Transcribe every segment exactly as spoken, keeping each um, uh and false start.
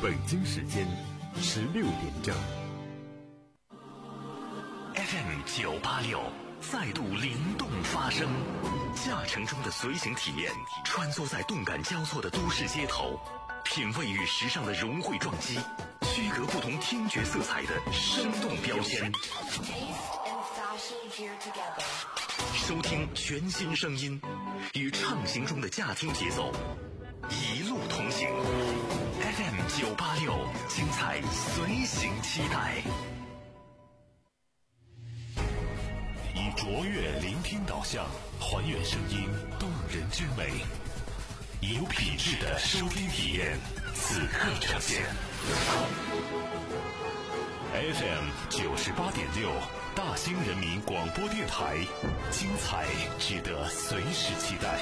北京时间十六点整。 F M 九八六再度灵动发声，驾乘中的随行体验，穿梭在动感交错的都市街头，品味与时尚的融汇撞击，区隔不同听觉色彩的生动标签。收听全新声音，与畅行中的驾听节奏，一路同行。F M 九八六，精彩随行期待。以卓越聆听导向，还原声音动人之美，以有品质的收听体验，此刻呈现。F M 九十八点六，大兴人民广播电台，精彩值得随时期待。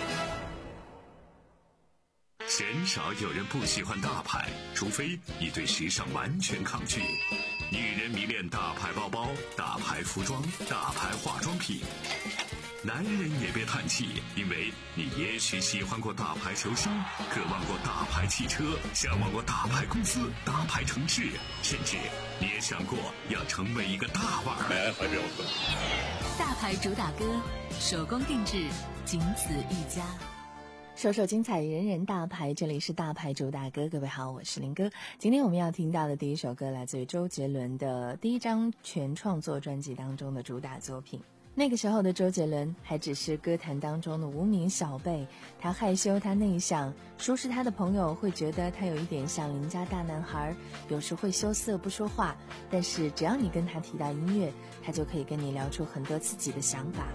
鲜少有人不喜欢大牌，除非你对时尚完全抗拒。女人迷恋大牌包包、大牌服装、大牌化妆品。男人也别叹气，因为你也许喜欢过大牌球星，渴望过大牌汽车，向往过大牌公司、大牌城市，甚至你也想过要成为一个大腕儿。 大牌主打歌，手工定制，仅此一家。 首首精彩，人人大牌，这里是大牌主打歌。各位好，我是林哥。今天我们要听到的第一首歌来自于周杰伦的第一张全创作专辑当中的主打作品。那个时候的周杰伦还只是歌坛当中的无名小辈，他害羞，他内向，熟识他的朋友会觉得他有一点像邻家大男孩，有时会羞涩不说话，但是只要你跟他提到音乐，他就可以跟你聊出很多自己的想法。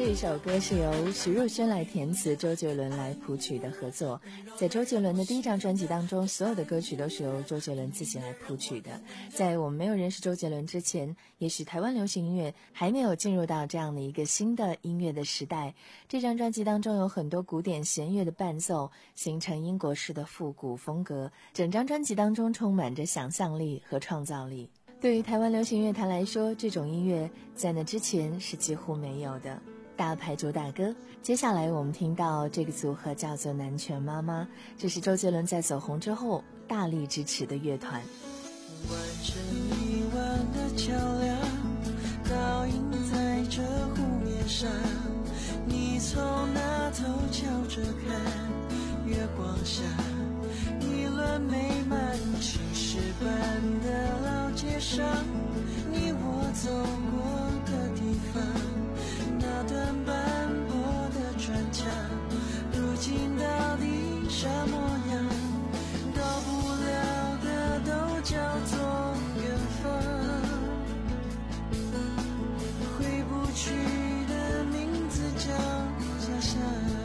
这首歌是由徐若瑄来填词，周杰伦来谱曲的合作。在周杰伦的第一张专辑当中，所有的歌曲都是由周杰伦自己来谱曲的。在我们没有认识周杰伦之前，也许台湾流行音乐还没有进入到这样的一个新的音乐的时代。这张专辑当中有很多古典弦乐的伴奏，形成英国式的复古风格。整张专辑当中充满着想象力和创造力。对于台湾流行乐坛来说，这种音乐在那之前是几乎没有的。大牌主打歌，接下来我们听到这个组合叫做南拳妈妈，这是周杰伦在走红之后大力支持的乐团。 完成一万个桥梁，倒映在这湖面上，你从那头瞧着看，月光下一轮美满青石板的老街上，你我走过的地方，那段斑驳的砖墙，如今到底啥模样？到不了的都叫做远方，回不去的名字叫家乡。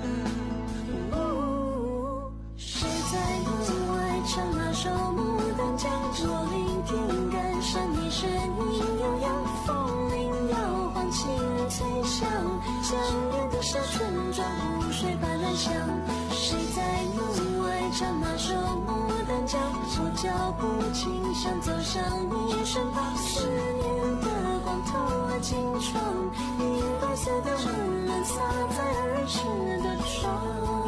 谁在门外唱那首牡丹江？我聆听感伤，你声音悠扬，风铃摇晃，轻吹响，想念的是村庄湖水般乱响。谁在门外唱那首牡丹江？我脚步轻响，走向你身旁，思念的光透了金窗，银白色的温暖洒在儿时的窗。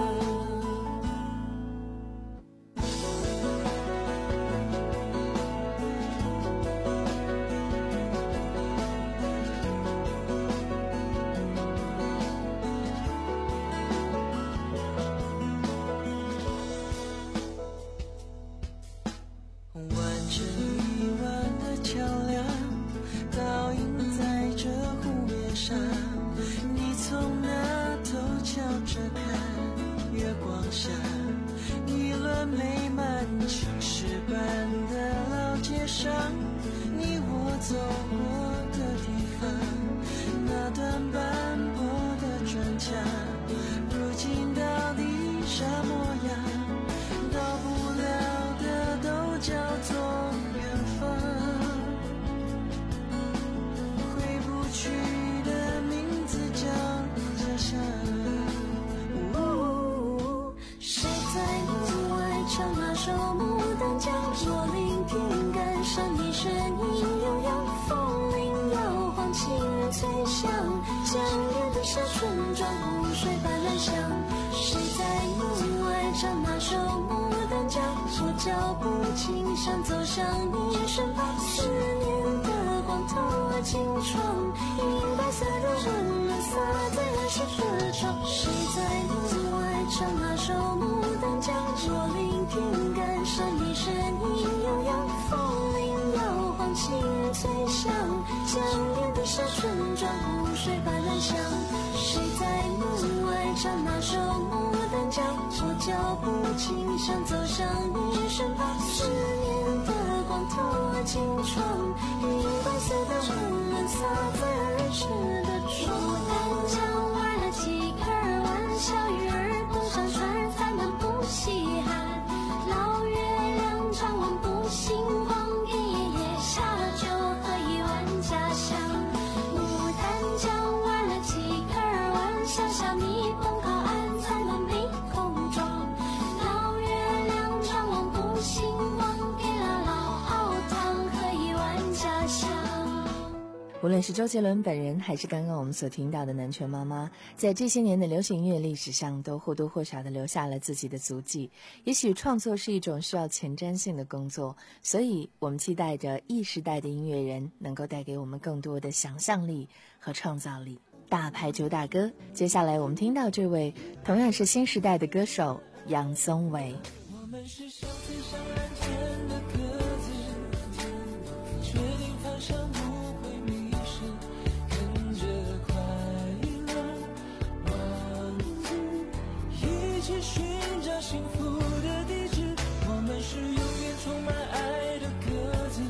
脚步轻响，走向你身旁，思念的光透了金窗，银白色的温暖洒在儿时的窗。谁在门外唱那首牡丹江？我聆听感伤，你声音悠扬，风铃摇晃，轻吹响，想念的是村庄湖水般乱响。谁在门外唱那首牡丹江？我脚步轻响，走向你身旁，思念的光透了金窗，银白色的温暖洒在儿时的窗。牡丹江玩了几个玩笑，鱼儿不上船，咱们不稀罕。老月亮张望不心慌，一夜夜下了酒，喝一碗家乡。牡丹江玩了几个玩笑，小米捧靠岸，咱们没空装。老月亮张望不心慌，给了老熬汤，喝一碗家乡。 无论是周杰伦本人，还是刚刚我们所听到的南拳妈妈，在这些年的流行音乐历史上，都或多或少地留下了自己的足迹。也许创作是一种需要前瞻性的工作，所以我们期待着 E 时代的音乐人能够带给我们更多的想象力和创造力。大牌主打歌，接下来我们听到这位同样是新时代的歌手杨宗纬。 我们是相思上蓝天的鸽子，确定方向不会迷失，跟着快乐王子一起寻找幸福的地址。我们是永远充满爱的鸽子，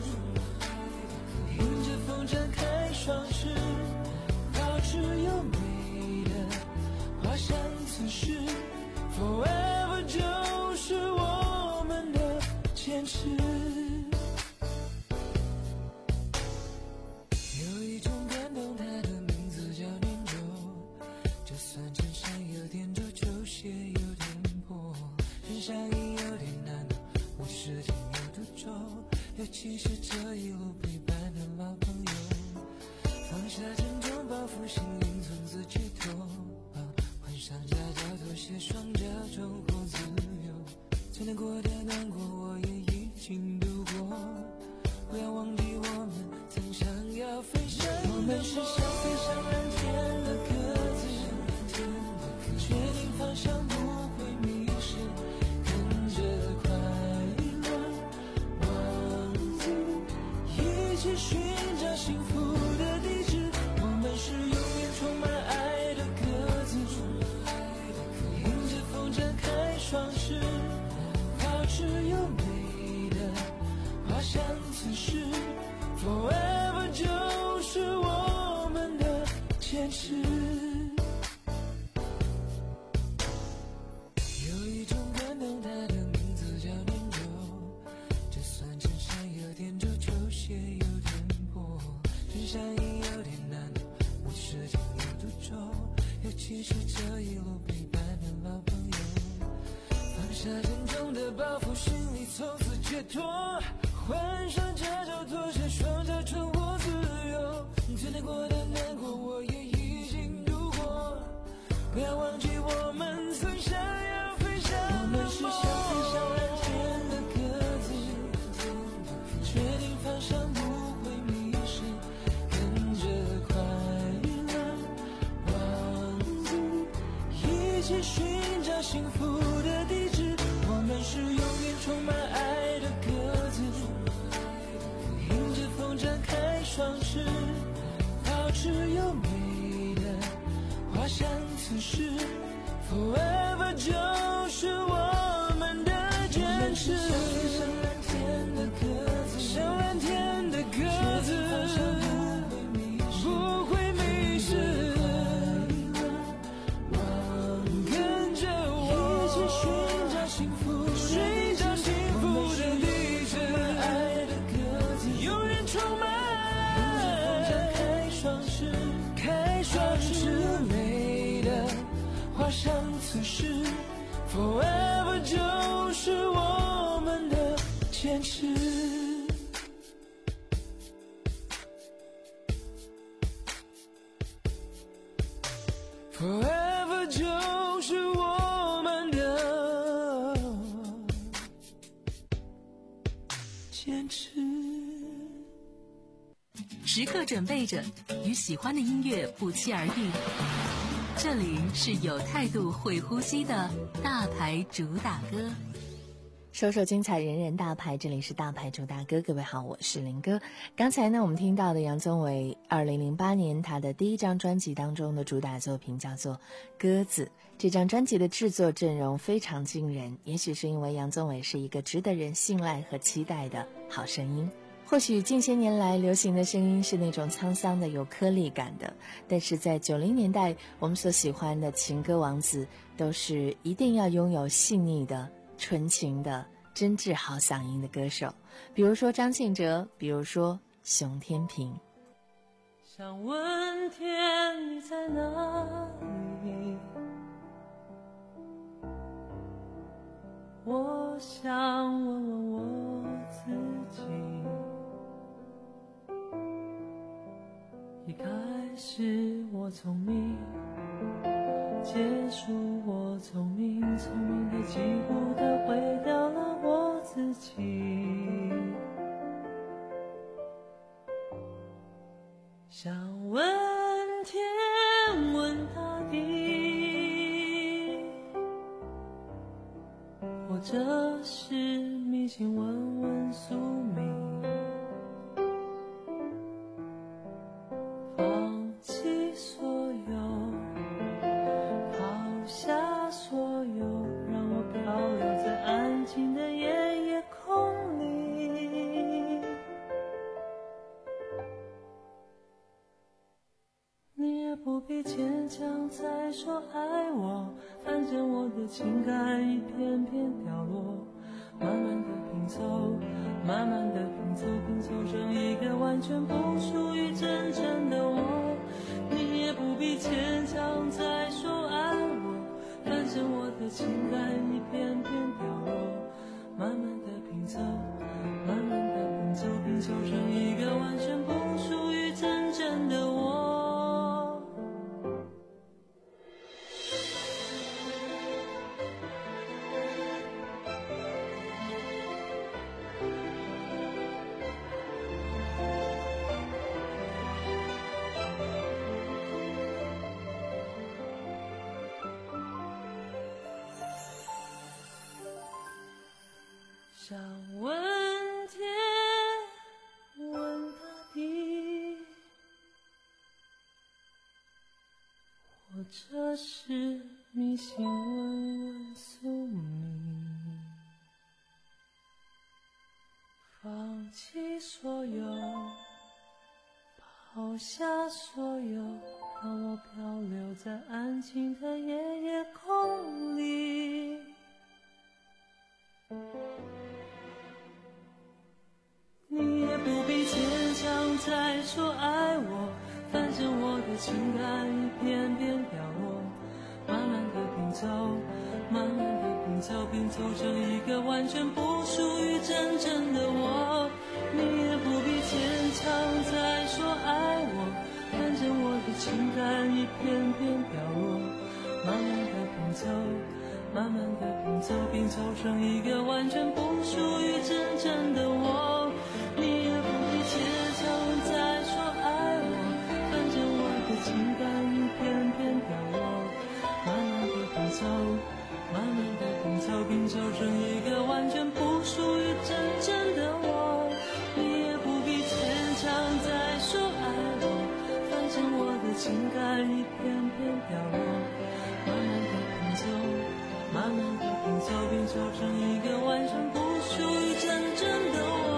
迎着风展开双翅，保持优美画上此时 forever 就是我们的坚持。有一种感动，它的名字叫念旧，就算衬衫有点皱，球鞋有点破，身上也有点难懂，我时间有多久，尤其是这一路陪伴的老朋友，放下沉重包袱，心灵从此解脱，换上夹脚拖鞋，双脚重获自由，最难过的难过我也已经度过，不要忘记我们曾想要飞翔，我们是想飞上蓝天的鸽子，确定方向不会迷失，跟着快乐王子一起寻找幸福的地址，我们是永远充满爱的鸽子，迎着风展开双翅，保持优美的画上此时 forever 就是我们的坚持。有一种感动，它的名字叫念旧，就算衬衫有点皱，球鞋有点破，身上也有点难懂，我时间有多久，尤其是这一路陪伴的老朋友，放下沉重的包袱，心里从此解脱，换上夹脚拖鞋，双脚重获自由，最难过的难过我也已经度过，不要忘记我们曾想要飞翔，我们是想飞上蓝天的鸽子，确定方向不会迷失，跟着快乐王子一起寻找幸福的地址，我们是永远充满爱的鸽子，迎着风展开双翅，保持优美的画上此时 forever 就是我们的坚持，像蓝天的鸽子，像蓝天的鸽子，不会迷失，跟着我一起寻找幸福，寻找幸福的地址，爱的鸽子永远充满爱，开双翅，开双翅，美的画上此时 forever 就是我们的坚持。Forever 就是我们的坚持。 时刻准备着，与喜欢的音乐不期而遇。这里是有态度、会呼吸的大牌主打歌。 首首精彩，人人大牌，这里是大牌主打歌。各位好，我是林哥。刚才呢，我们听到的杨宗纬二零零八年他的第一张专辑当中的主打作品叫做《鸽子》。这张专辑的制作阵容非常惊人，也许是因为杨宗纬是一个值得人信赖和期待的好声音。或许近些年来流行的声音是那种沧桑的、有颗粒感的，但是在九零年代，我们所喜欢的情歌王子都是一定要拥有细腻的、纯情的、真挚好嗓音的歌手，比如说张信哲，比如说熊天平。 想问天你在哪里，我想问问我自己，一开始我聪明，结束我聪明，聪明的几乎的毁掉了我自己。想问天问大地，或者是迷信问问宿命，放弃所有，抛下所有，让我漂流在安静的夜夜空里。你也不必坚强在在说爱我，反正我的情感一片片掉落，慢慢的拼凑，慢慢的拼凑，拼凑成一个完全不属于真正的我。你也不必牵强再说爱我，反正我的情感一片片掉落，慢慢的拼凑，慢慢的拼凑，拼凑成一个完全不属于真正的我。想问天问大地，或者是迷信问问宿命，放弃所有，抛下所有，让我漂流在安静的夜夜空里。你也不必牵强再说爱我，反正我的情感一片片掉落，慢慢的拼凑，慢慢的拼凑，拼凑成一个完全不属于真正的我。你也不必牵强再说爱我，反正我的情感一片片掉落，慢慢的拼凑，慢慢的拼凑，拼凑成一个完全不属于真正的我。你也不必牵强再说爱我，反正我的情感一片片掉落，慢慢的拼凑，慢慢的拼凑，拼凑成一个完全不属于真正的我。你也不必牵强再说爱我，反正我的情感一片片掉落，慢慢的拼凑，慢慢的拼凑，拼凑成一个完全不属于真正的我。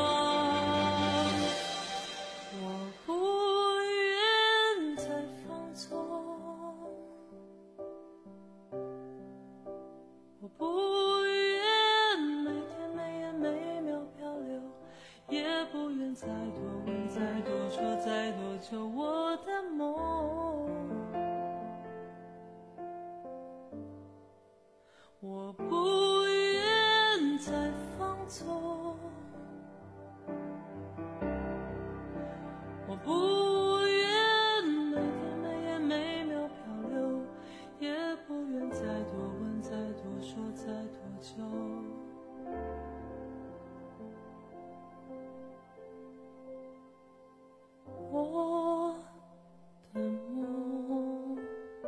我不愿每天每夜每秒漂流，也不愿再多问再多说再多求我的梦。我不愿再放纵，我不愿每天每夜每秒漂流，也不愿再多问再多说再多求。我的梦。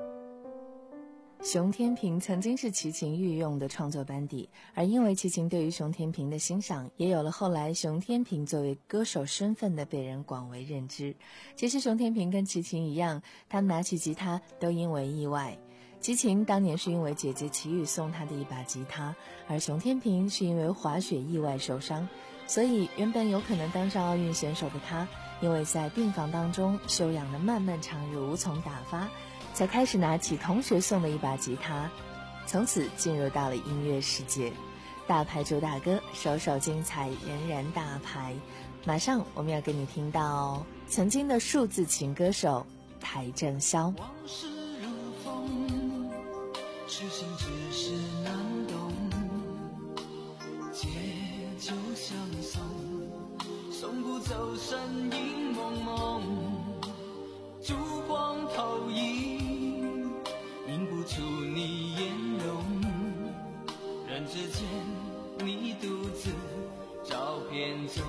熊天平曾经是齐秦御用的创作班底，而因为齐秦对于熊天平的欣赏，也有了后来熊天平作为歌手身份的被人广为认知。其实熊天平跟齐秦一样，他们拿起吉他都因为意外。齐秦当年是因为姐姐齐豫送他的一把吉他，而熊天平是因为滑雪意外受伤，所以原本有可能当上奥运选手的他，因为在病房当中休养了漫漫长日无从打发，才开始拿起同学送的一把吉他，从此进入到了音乐世界。大牌主打歌，首首精彩，仍然大牌。马上我们要给你听到曾经的数字情歌手邰正宵。 往事如风，痴心只是难懂，借酒相送，送不走身影蒙蒙，烛光投影，映不出你颜容，人之间你独自照片中，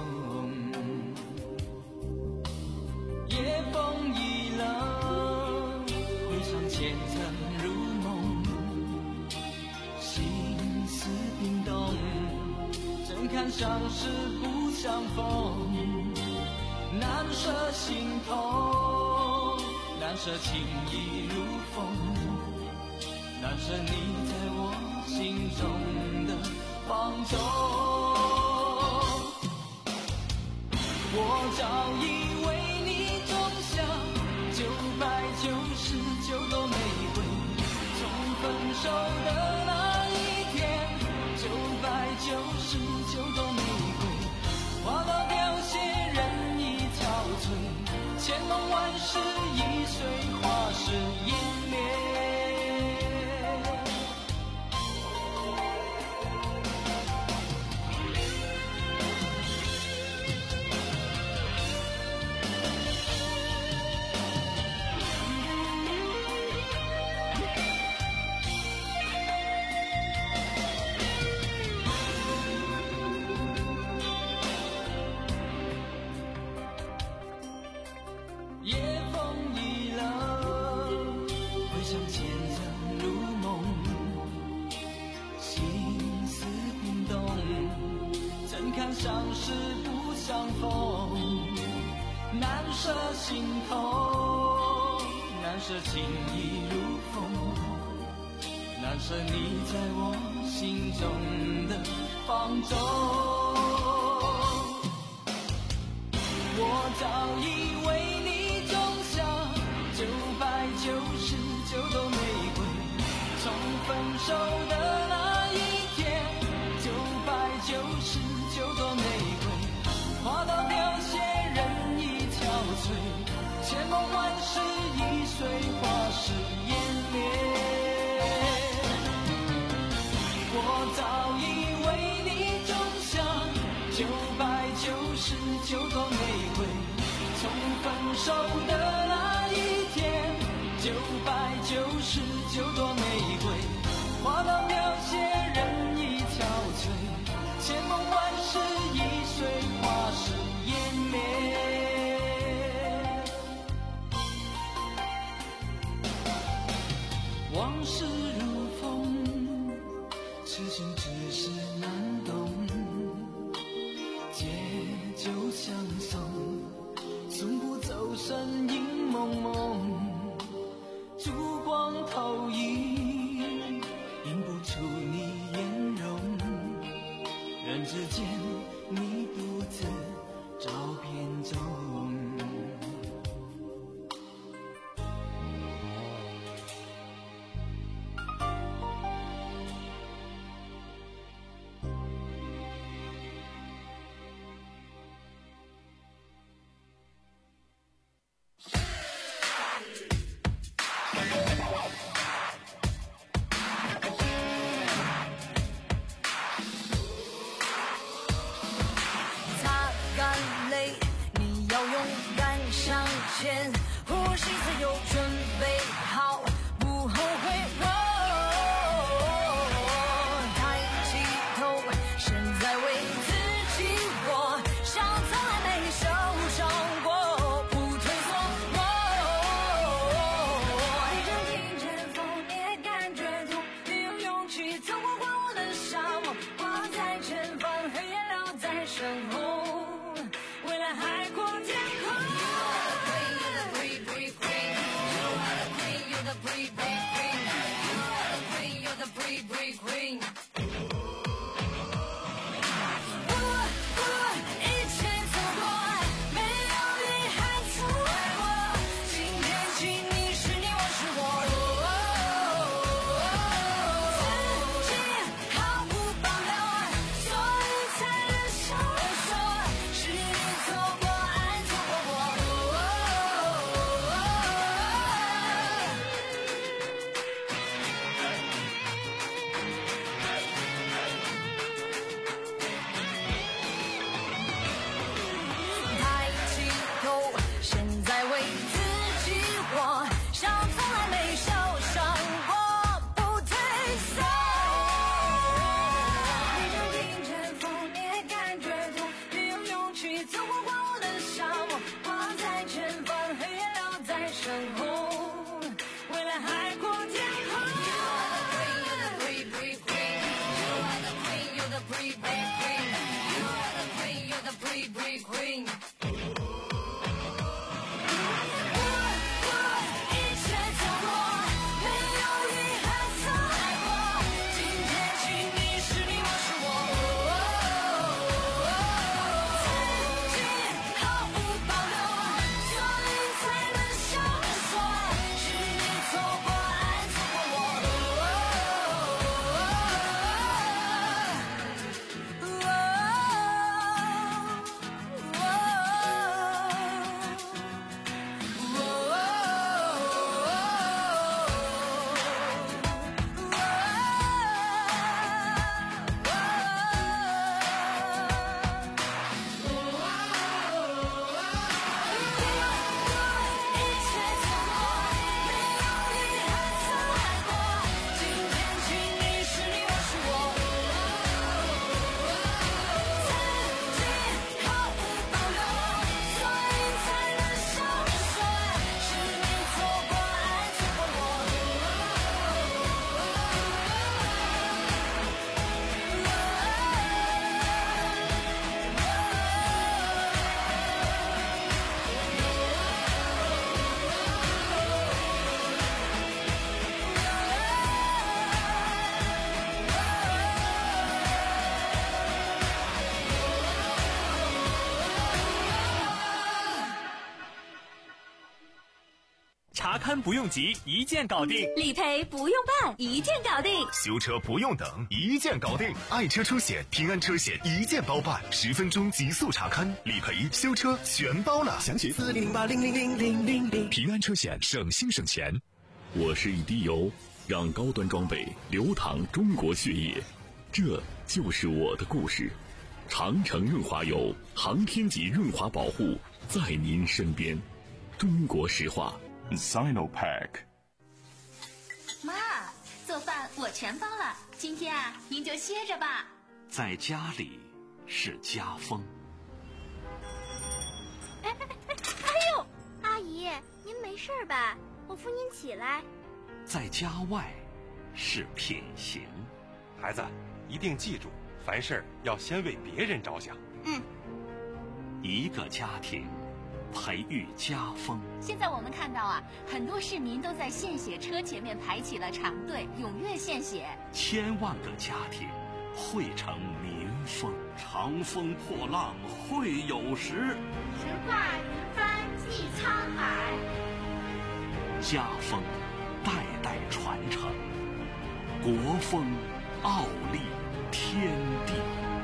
夜风已冷，回上前尘如梦，心思冰冻，怎堪相识不相逢，难舍心痛，难舍情意如风，难舍你在我心中的放纵。我早已为你种下九百九十九朵玫瑰， 的心头，难舍情意如风，难舍你在我心中的放纵。我早以为你种下九百九十九朵玫瑰，从分手的那一天，九百九十九朵玫瑰花到凋谢，人已憔悴，千梦万世易碎，花事湮灭。我早以为你种下九百九十九朵玫瑰，从分手的那一天，九百九十九朵玫瑰花到凋谢，人已憔悴，千梦万世易碎，花事湮灭。往事如风，痴心只是难懂，借酒相送，从不走身影蒙蒙，烛光投影，映不出你颜容，人之间你独自照片中。 勘不用急，一键搞定； 理赔不用办，一键搞定； 修车不用等，一键搞定。爱车出险，平安车险一键包办，十分钟极速查勘，理赔、修车全包了。详询四零零八零零零零零零。平安车险，省心省钱。 我是一滴油，让高端装备流淌中国血液，这就是我的故事。长城润滑油，航天级润滑保护，在您身边。中国石化 Sinopack。 妈，做饭我全包了，今天啊，您就歇着吧。 在家里是家风。 哎哎哎哎呦，阿姨，您没事吧？我扶您起来。 在家外是品行。 孩子，一定记住，凡事要先为别人着想。 嗯。 一个家庭培育家风。 现在我们看到啊，很多市民都在献血车前面排起了长队，踊跃献血。 千万个家庭汇成民风。长风破浪会有时， 直挂云帆济沧海。 家风代代传承，国风傲立天地。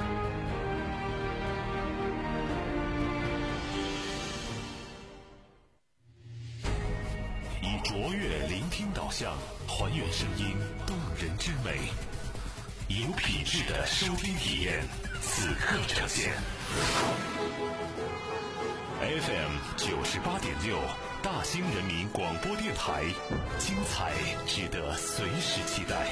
以卓越聆听导向，还原声音动人之美，有品质的收听体验，此刻呈现。F M 九十八点六，大兴人民广播电台，精彩值得随时期待。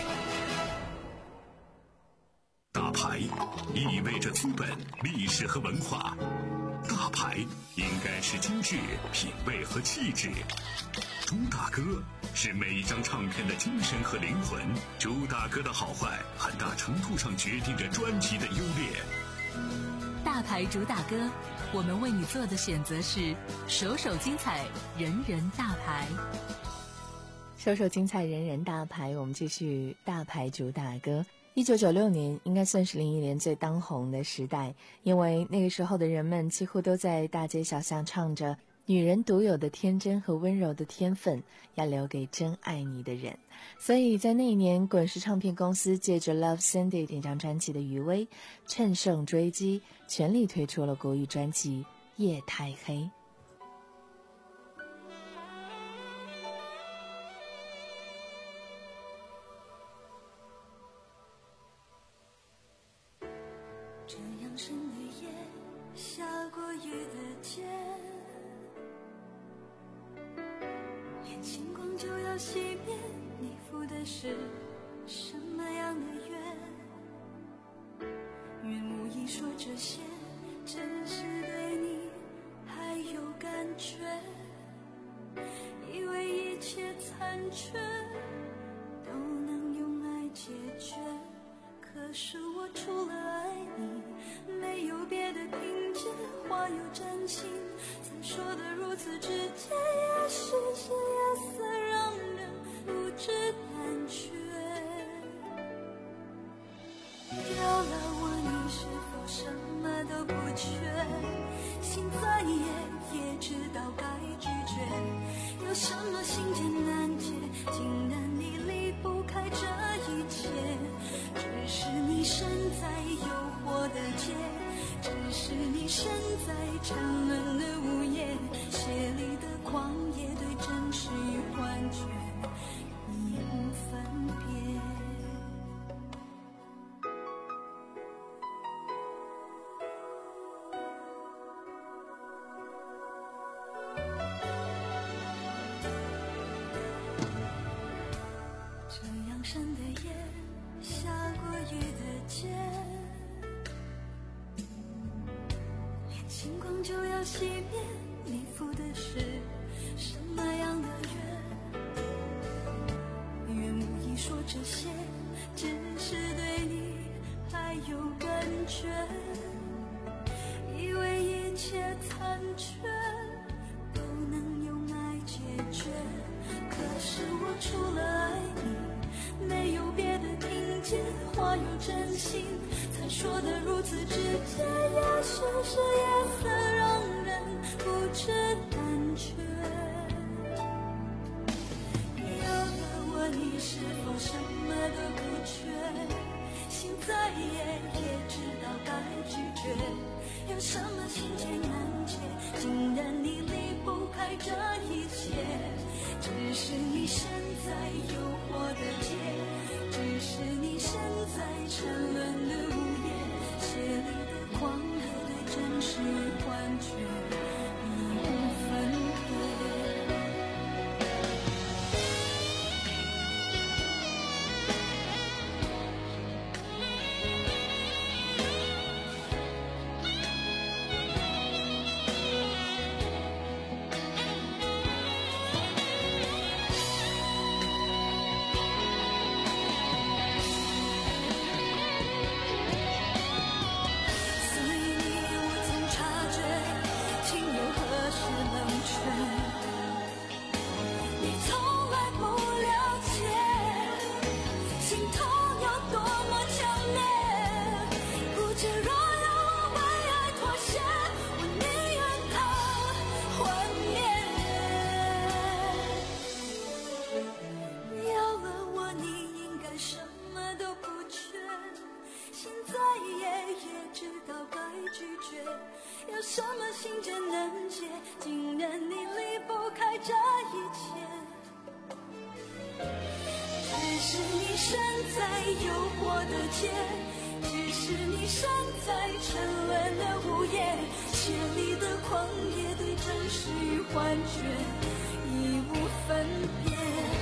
大牌意味着资本、历史和文化，大牌应该是精致、品味和气质。朱大哥是每一张唱片的精神和灵魂，朱大哥的好坏很大程度上决定着专辑的优劣。 大牌主打歌，我们为你做的选择是首首精彩，人人大牌。 首首精彩，人人大牌。我们继续大牌主打歌。一九九六年应该算是林忆莲最当红的时代，因为那个时候的人们几乎都在大街小巷唱着女人独有的天真和温柔的天分要留给真爱你的人。所以在那一年，滚石唱片公司借着 Love Sandy 这张专辑的余威，乘胜追击，全力推出了国语专辑《夜太黑》。 这样深的夜，下过雨的街，连星光就要熄灭，你赴的是什么样的约？愿无意说这些，只是对你还有感觉，以为一切残缺都能用爱解决，可是我除了爱你，没有别的凭借，话又真心，曾说的如此直接，也许是夜色让人不知胆怯。要了我，你是否什么都不缺？心再野，也知道该拒绝。有什么心结难解，竟然你离不开这一切？只是你身在诱惑的街，只是你身在沉沦的午夜，血里的狂野，对真实与幻觉已无分别。这样深的夜，下过雨的街，连星光就要熄灭，你赴的是什么样的约？愿无意说这些，只是对你还有感觉，以为一切残缺都能用爱解决，可是我除了爱你，没有别的凭借，话有真心，才说的如此直接，也许是夜色让人不知胆怯。 否什么都不缺？现在也也知道该拒绝，有什么心结难解？竟然你离不开这一切，只是你身在诱惑的街，只是你身在沉沦的午夜，血里的狂野对真实幻觉已无分别。有什么心结难解？竟然你离不开这一切，只是你身在诱惑的街，只是你身在沉沦的午夜，血里的狂野对真实与幻觉已无分别。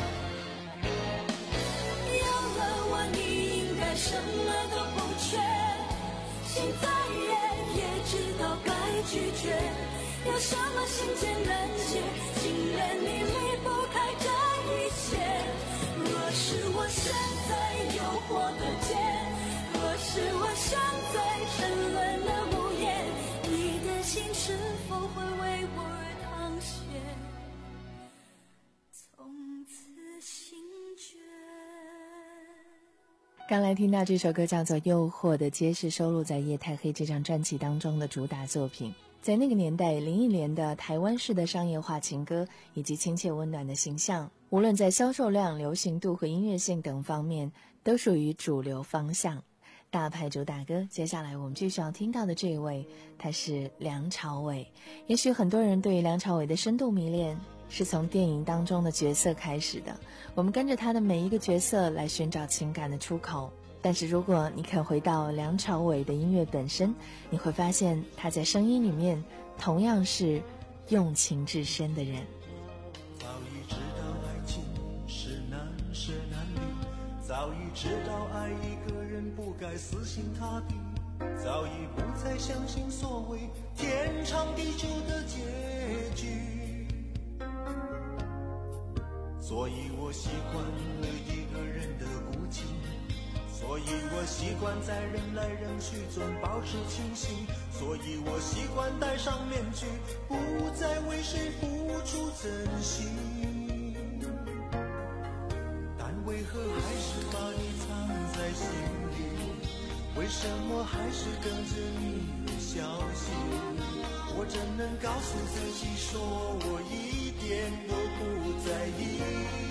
有了我你应该什么都不缺，现在也也知道该拒绝，有什么心结难解？竟然你离不开这一切。若是我身在诱惑的街，若是我身在沉沦的午夜，你的心是否会为我而淌血，从此心决？ 刚来听到这首歌叫做《诱惑的街》，是收录在《夜太黑》这张专辑当中的主打作品。在那个年代，林忆莲的台湾式的商业化情歌以及亲切温暖的形象，无论在销售量、流行度和音乐性等方面，都属于主流方向。大牌主打歌，接下来我们继续要听到的这一位，他是梁朝伟。也许很多人对梁朝伟的深度迷恋是从电影当中的角色开始的，我们跟着他的每一个角色来寻找情感的出口。但是如果你肯回到梁朝伟的音乐本身，你会发现他在声音里面同样是用情至深的人。 早已知道爱情是难舍难离，早已知道爱一个人不该死心塌地，早已不再相信所谓天长地久的结局，所以我习惯了一个人的孤寂，所以我习惯在人来人去中保持清醒，所以我习惯戴上面具，不再为谁付出真心，但为何还是把你藏在心里，为什么还是等着你的消息，我怎能告诉自己说我一点都不在意，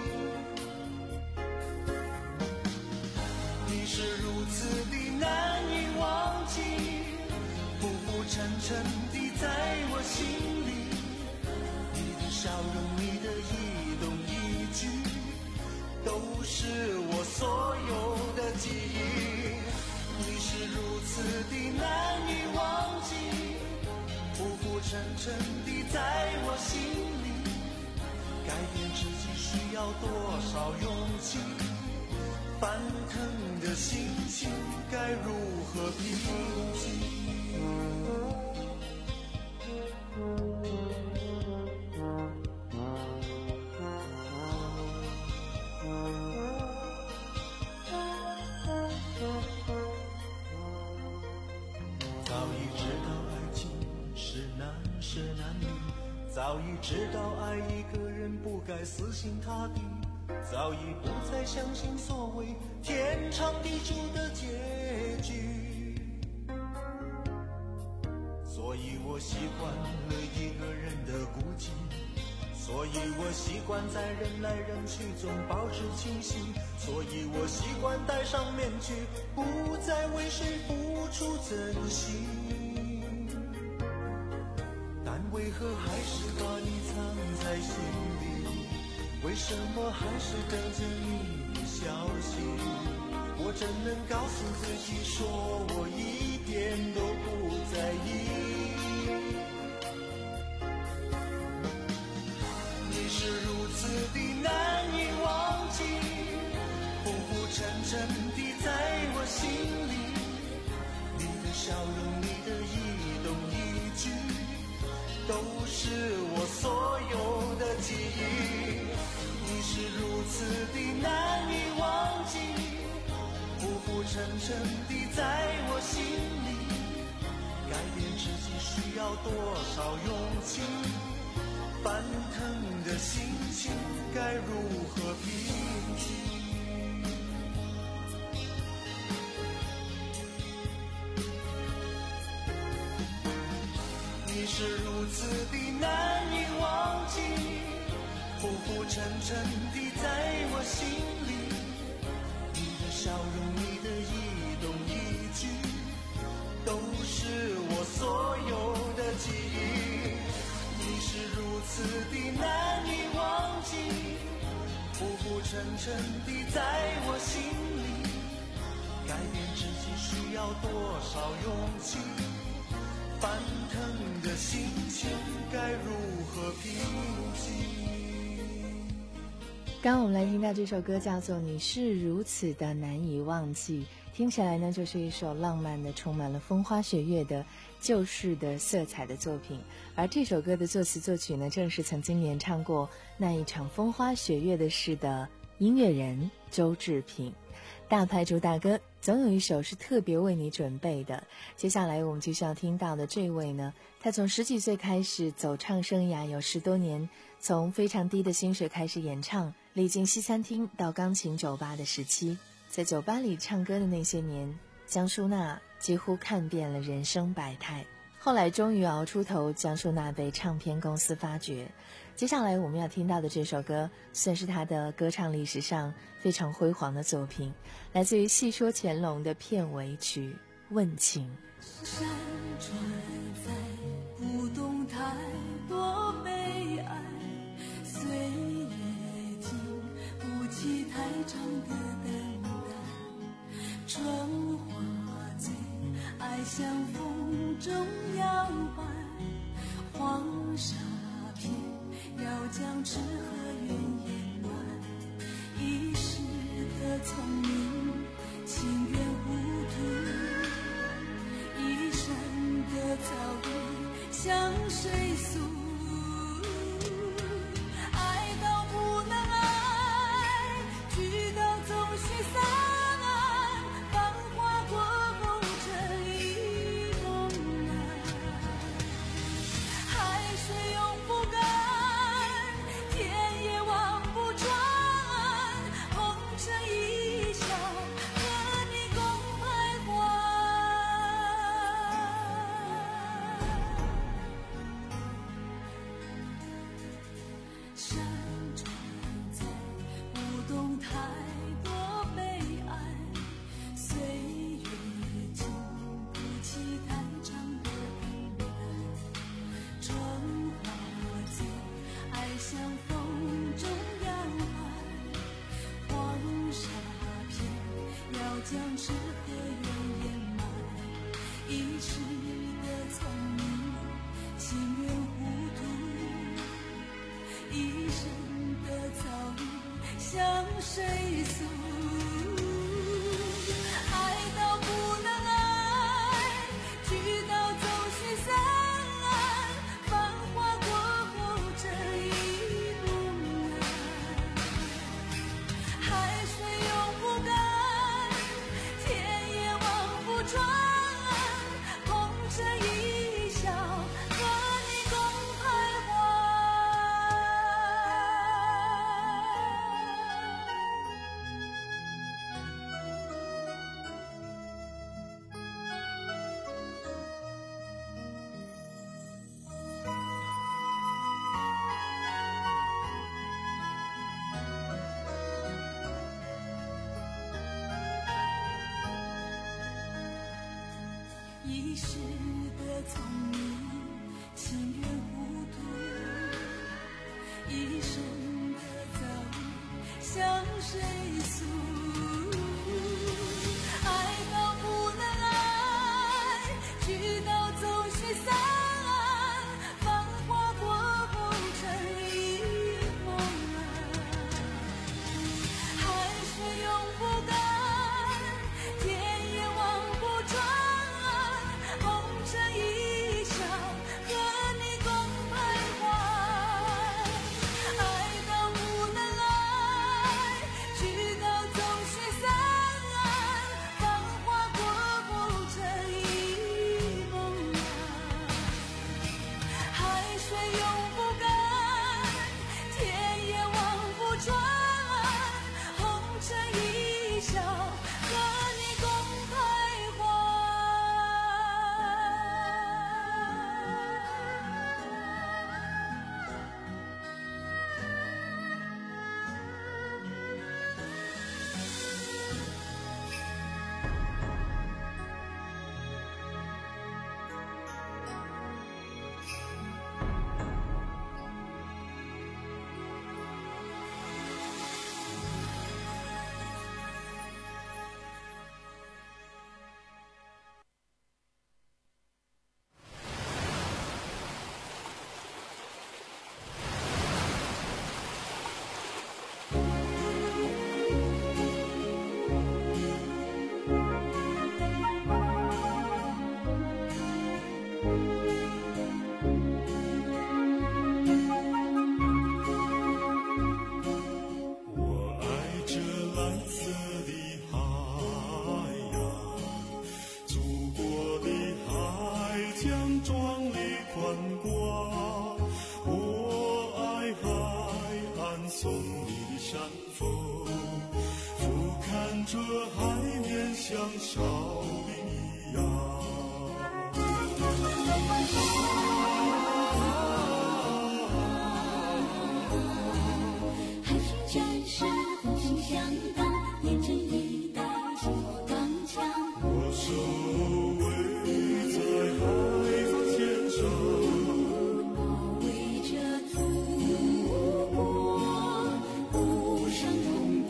是如此的难以忘记，浮浮沉沉地在我心里，你的笑容，你的一动一举，都是我所有的记忆，你是如此的难以忘记，浮浮沉沉地在我心里，改变自己需要多少勇气，翻腾的心情该如何平静？早已知道爱情是难舍难离，早已知道爱一个人不该死心塌地，早已不再相信所谓天长地久的结局，所以我习惯了一个人的孤寂， 所以我习惯在人来人去中保持清醒，所以我习惯戴上面具，不再为谁付出真心。但为何还是把你藏在心里？为什么还是等着你的消息？我怎能告诉自己说我一点都不在意？你是如此的难以忘记，浮浮沉沉地在我心里。你的笑容，你的一动一举，都是我所有的记忆。你是如此的难以忘记，浮浮沉沉地在我心里。改变自己需要多少勇气？翻腾的心情该如何平静？你是如此的难以忘记，浮浮沉沉地在我心里。你的笑容，你的一动一举，都是我所有的记忆。你是如此的难以忘记，浮浮沉沉地在我心里。改变自己需要多少勇气？翻腾的心情该如何平静？ 刚刚我们来听到这首歌叫做《你是如此的难以忘记》，听起来呢就是一首浪漫的、充满了风花雪月的旧式的色彩的作品。而这首歌的作词作曲呢，正是曾经演唱过那一场风花雪月的事的音乐人周志平。大牌主打歌总有一首是特别为你准备的。接下来我们继续要听到的这位呢，他从十几岁开始走唱生涯有十多年，从非常低的薪水开始演唱，历经西餐厅到钢琴酒吧的时期。在酒吧里唱歌的那些年，江淑娜几乎看遍了人生百态。后来终于熬出头，江淑娜被唱片公司发掘。接下来我们要听到的这首歌算是她的歌唱历史上非常辉煌的作品，来自于《戏说乾隆》的片尾曲《问情》。 山川在不动太多悲哀，岁月经不起太长的等待，春花醉，爱像风中摇摆，黄沙片要将痴和怨掩埋，一时的聪明情愿糊涂，一生的遭遇向谁诉？爱到不能爱，聚到总须散，繁华过后这一梦来，海水永不干，天也望不穿，红尘一笑，和你共徘徊。山川在不动太多悲哀，岁月经不起太长的等待，春花醉，爱像风中摇摆，黄沙片要将痴和怨掩埋，一时的聪明情愿糊涂，一生的遭遇向谁诉？爱到不能爱，聚到总须散，繁华过后这一梦来，海水永不干，天也望不穿，红尘一笑，和你共徘徊。 一时的聪明，情愿糊涂，一生的遭遇向谁诉？爱到不能爱，直到走失散，繁华过后成一梦啊。海水永不干，天也望不穿，红尘一笑，和你共徘徊。爱到不能爱，直到走失散，繁华过后成一梦啊。海水永不干，天也望不穿，红尘一笑，和你共徘徊。 我爱这蓝色的海洋，祖国的海疆壮丽宽广。我爱海岸送你的山峰，俯瞰着海面像少林一样。 海巡战士呼心相当，练成一代气魄刚强。 我守卫在海防线上， 保卫着祖国，不伤中国。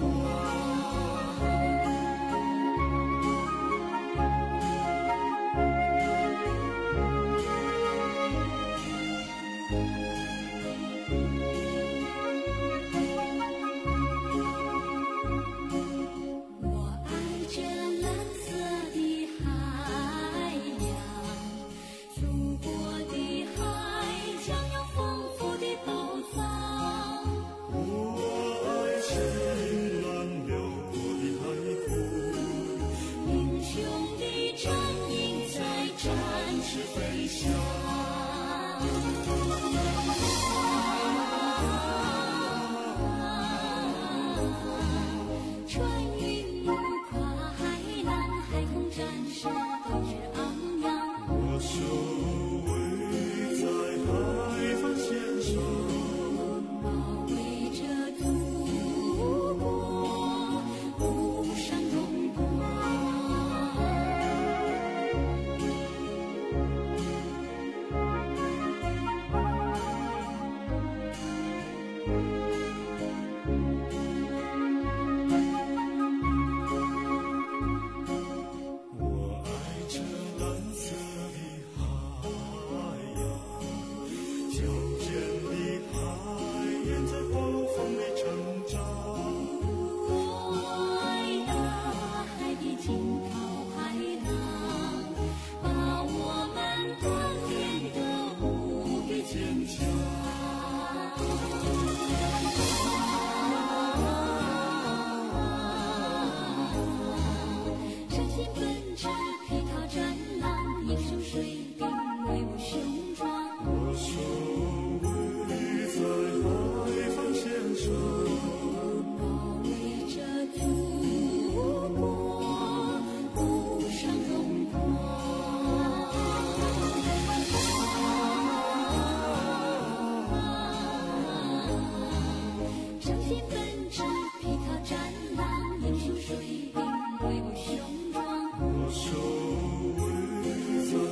我爱这蓝色的海洋，祖国的海疆有丰富的宝藏。 我爱深蓝辽阔的海空， 英雄的身影在展翅飞翔。穿云怒跨海浪，海空战士斗志昂扬。 我守卫在海防线上， 保卫着祖国，不伤中国。 我爱这蓝色的海洋，矫健的海燕在暴风里成长。 我爱大海的惊涛骇浪，把我们锻炼得无比坚强。身心本质披涛战浪，英雄水兵威武雄壮。 我守卫在海防线上， 保卫着祖国，不伤中国。身心本质披涛战浪，英雄水兵威武雄壮。 我守卫在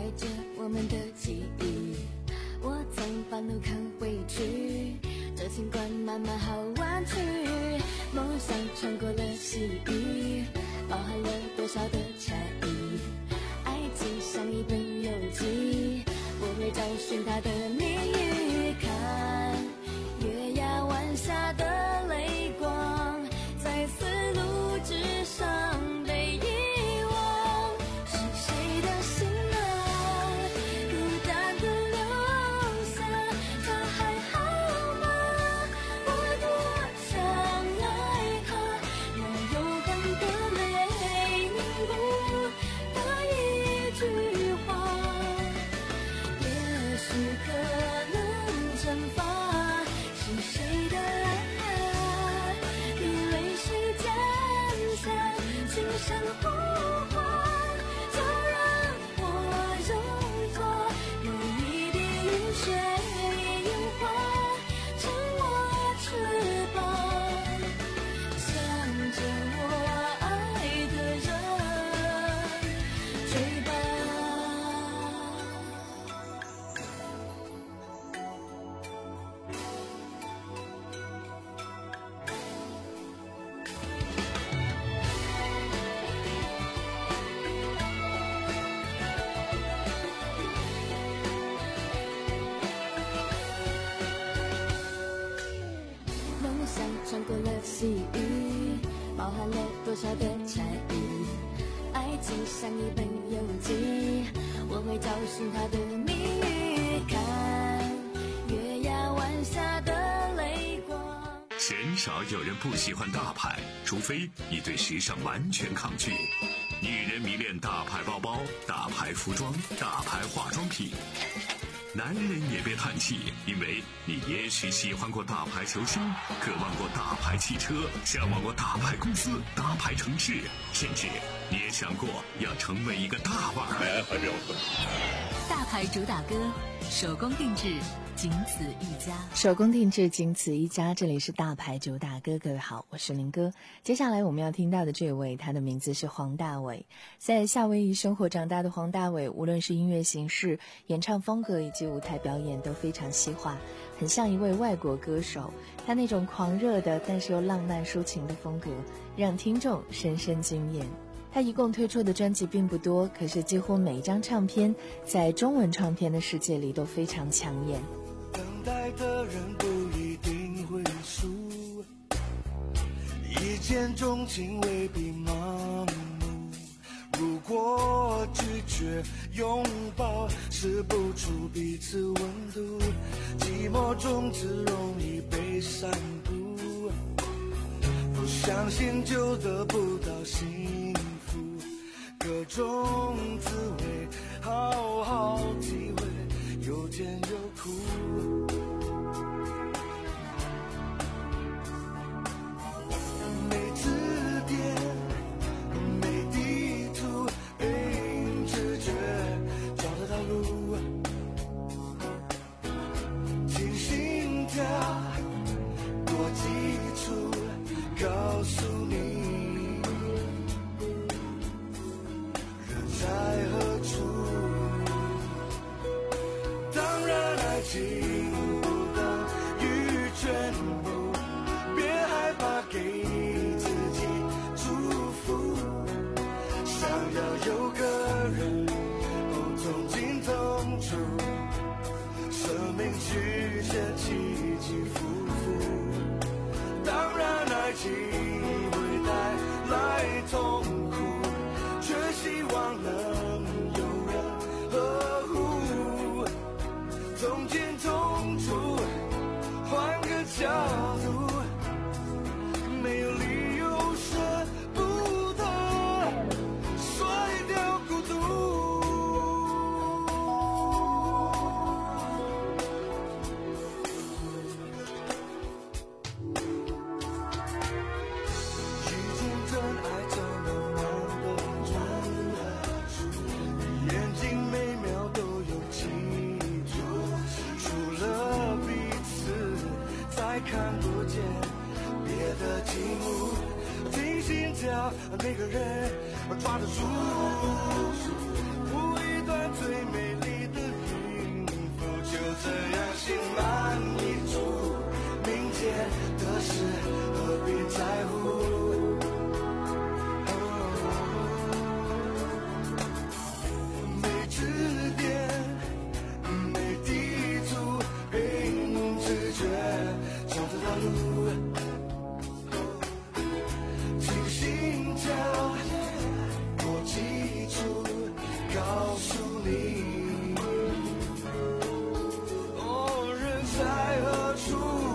着我们的记忆，我从半路看回去，这情关慢慢好弯曲，梦想穿过了细雨，包含了多少的差异，爱情像一本游记，我会找寻它的谜语，看月牙湾下的泪光在丝路之上被遗忘，是谁的心啊孤单的留下，他还好吗？我多想爱他，那有感的泪凝固的一句话，也许可能惩罚是谁的爱，与泪水渐下情深呼唤，就让我用作每一滴雨水樱花成我翅膀，向着我爱的人追吧。梦想穿过了细雨，包含了多少的差异，爱情像一本游记，我会找寻它的谜语，看月牙湾下的泪光。 鲜少有人不喜欢大牌，除非你对时尚完全抗拒。女人迷恋大牌包包、大牌服装、大牌化妆品。男人也别叹气，因为你也许喜欢过大牌球星，渴望过大牌汽车，向往过大牌公司、大牌城市，甚至你也想过要成为一个大腕儿。 大牌主打歌，手工定制，仅此一家。 手工定制，仅此一家。这里是大牌主打歌，各位好，我是林哥。接下来我们要听到的这位，他的名字是黄大炜。在夏威夷生活长大的黄大炜，无论是音乐形式、演唱风格以及舞台表演都非常西化，很像一位外国歌手。他那种狂热的但是又浪漫抒情的风格，让听众深深惊艳。他一共推出的专辑并不多，可是几乎每一张唱片在中文唱片的世界里都非常抢眼。 等待的人不一定会输，一见钟情未必盲目，如果拒绝拥抱，试不出彼此温度，寂寞种子容易被散布，不相信就得不到幸福，各种滋味好好体会，有甜有苦，没字典，没地图，凭直觉找得到路，听心跳多基础，告诉你人在何处。当然爱情不等于全部，别害怕给自己祝福，想要有个人哦从进痛处，生命曲线起起伏伏，当然爱情会带来痛苦，却希望能有人呵护，从进痛处换个角度，没有理由舍不得甩掉孤独，遇见真爱怎么忙得住，眼睛每秒都有记住，除了彼此再看不见别的题目，听心跳那个人抓得住，谱一段最美你。哦，人在何处？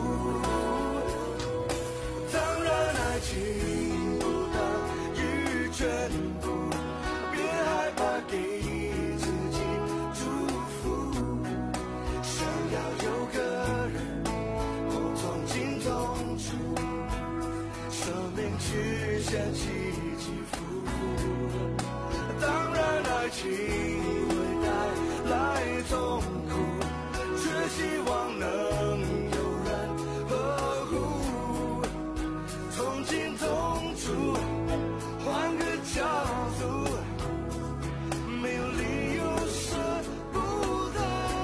当然，爱情不等于全部，别害怕给自己祝福。想要有个人，我从今痛楚，生命曲线起起伏伏。当然，爱情会带来痛苦，却希望能有人呵护。从今痛楚，换个角度，没有理由舍不得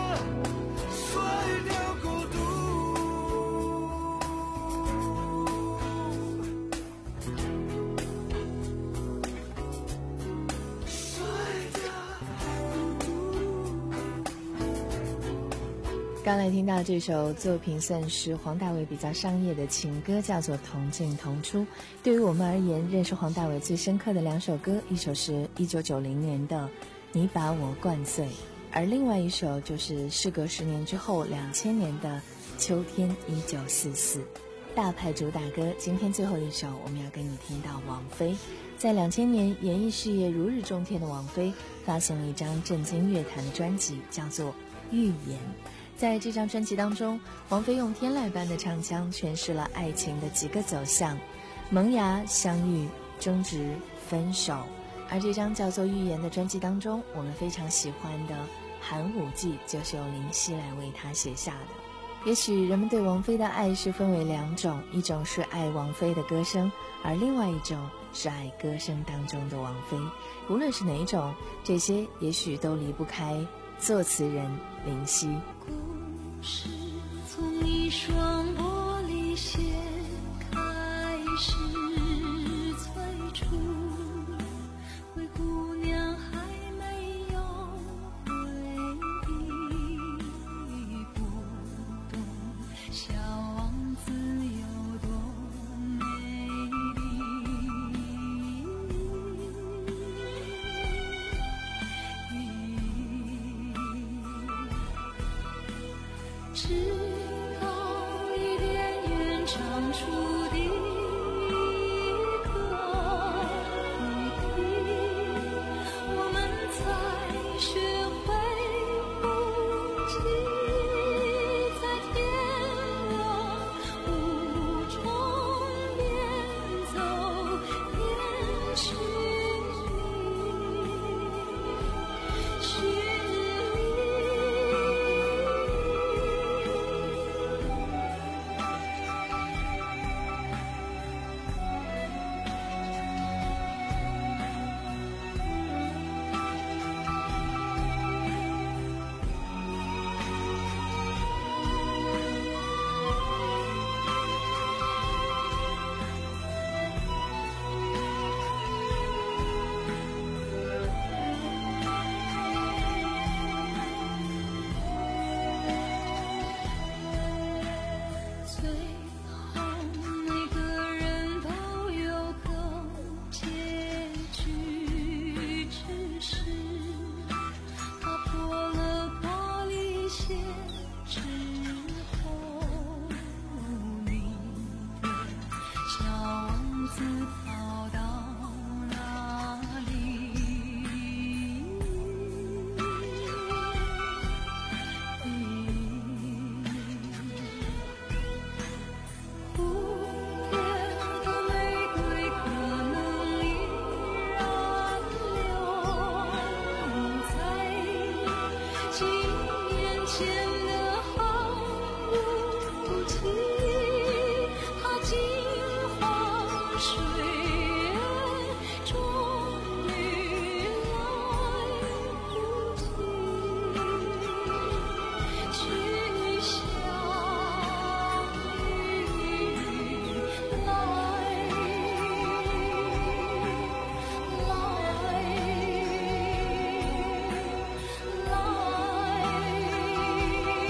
甩掉孤独。 刚才听到这首作品算是黄大炜比较商业的情歌，叫做《同进同出》。对于我们而言，认识黄大炜最深刻的两首歌，一首是一九九零年的《你把我灌醉》，而另外一首就是事隔十年之后两千年的《秋天一九四四》。大牌主打歌，今天最后一首我们要跟你听到王菲。在两千年演艺事业如日中天的王菲，发行了一张震惊乐坛的专辑，叫做《预言》。在这张专辑当中，王菲用天籁般的唱腔诠释了爱情的几个走向：萌芽、相遇、争执、分手。而这张叫做《预言》的专辑当中，我们非常喜欢的《寒武纪》就是由林夕来为她写下的。也许人们对王菲的爱是分为两种，一种是爱王菲的歌声，而另外一种是爱歌声当中的王菲。无论是哪一种，这些也许都离不开作词人林夕。 故事从一双玻璃鞋开始催促，灰姑娘还没有回忆，不懂小王子有多美丽。直到伊甸园长出的一个谜题，我们才学会呼吸，在天若无中边走边寻寻来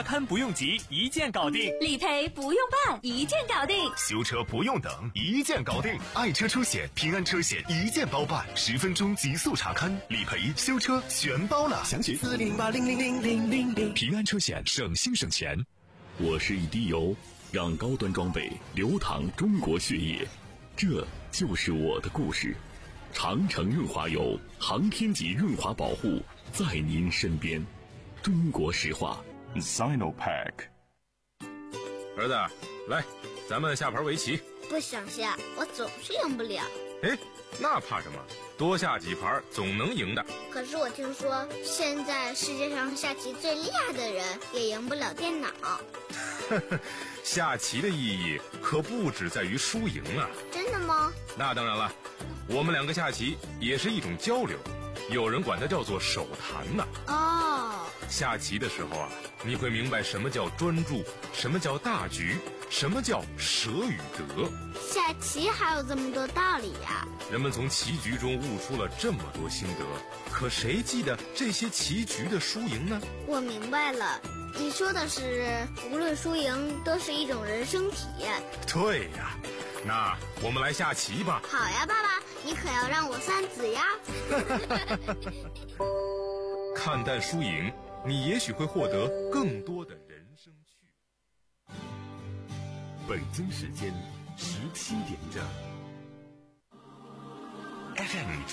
刊不用急，一键搞定； 理赔不用办，一键搞定； 修车不用等，一键搞定。爱车出险，平安车险一键包办，十分钟极速查看，理赔、修车全包了。详询四零八零零零零零零。平安车险，省心省钱。 我是一滴油，让高端装备流淌中国血液，这就是我的故事。长城润滑油，航天级润滑保护，在您身边。中国石化 Sinopack。 儿子，来，咱们下盘围棋。 不想下，我总是赢不了。 哎，那怕什么？多下几盘总能赢的。 可是我听说，现在世界上下棋最厉害的人也赢不了电脑。 下棋的意义可不只在于输赢啊。 真的吗？ 那当然了，我们两个下棋也是一种交流，有人管它叫做手谈呢。 哦， 下棋的时候啊，你会明白什么叫专注，什么叫大局，什么叫舍与得。 下棋还有这么多道理呀！ 人们从棋局中悟出了这么多心得，可谁记得这些棋局的输赢呢？ 我明白了，你说的是无论输赢都是一种人生体验。 对呀，那我们来下棋吧。 好呀，爸爸，你可要让我三子呀。 看淡输赢，你也许会获得更多的人生趣。 北京时间十七点整。F M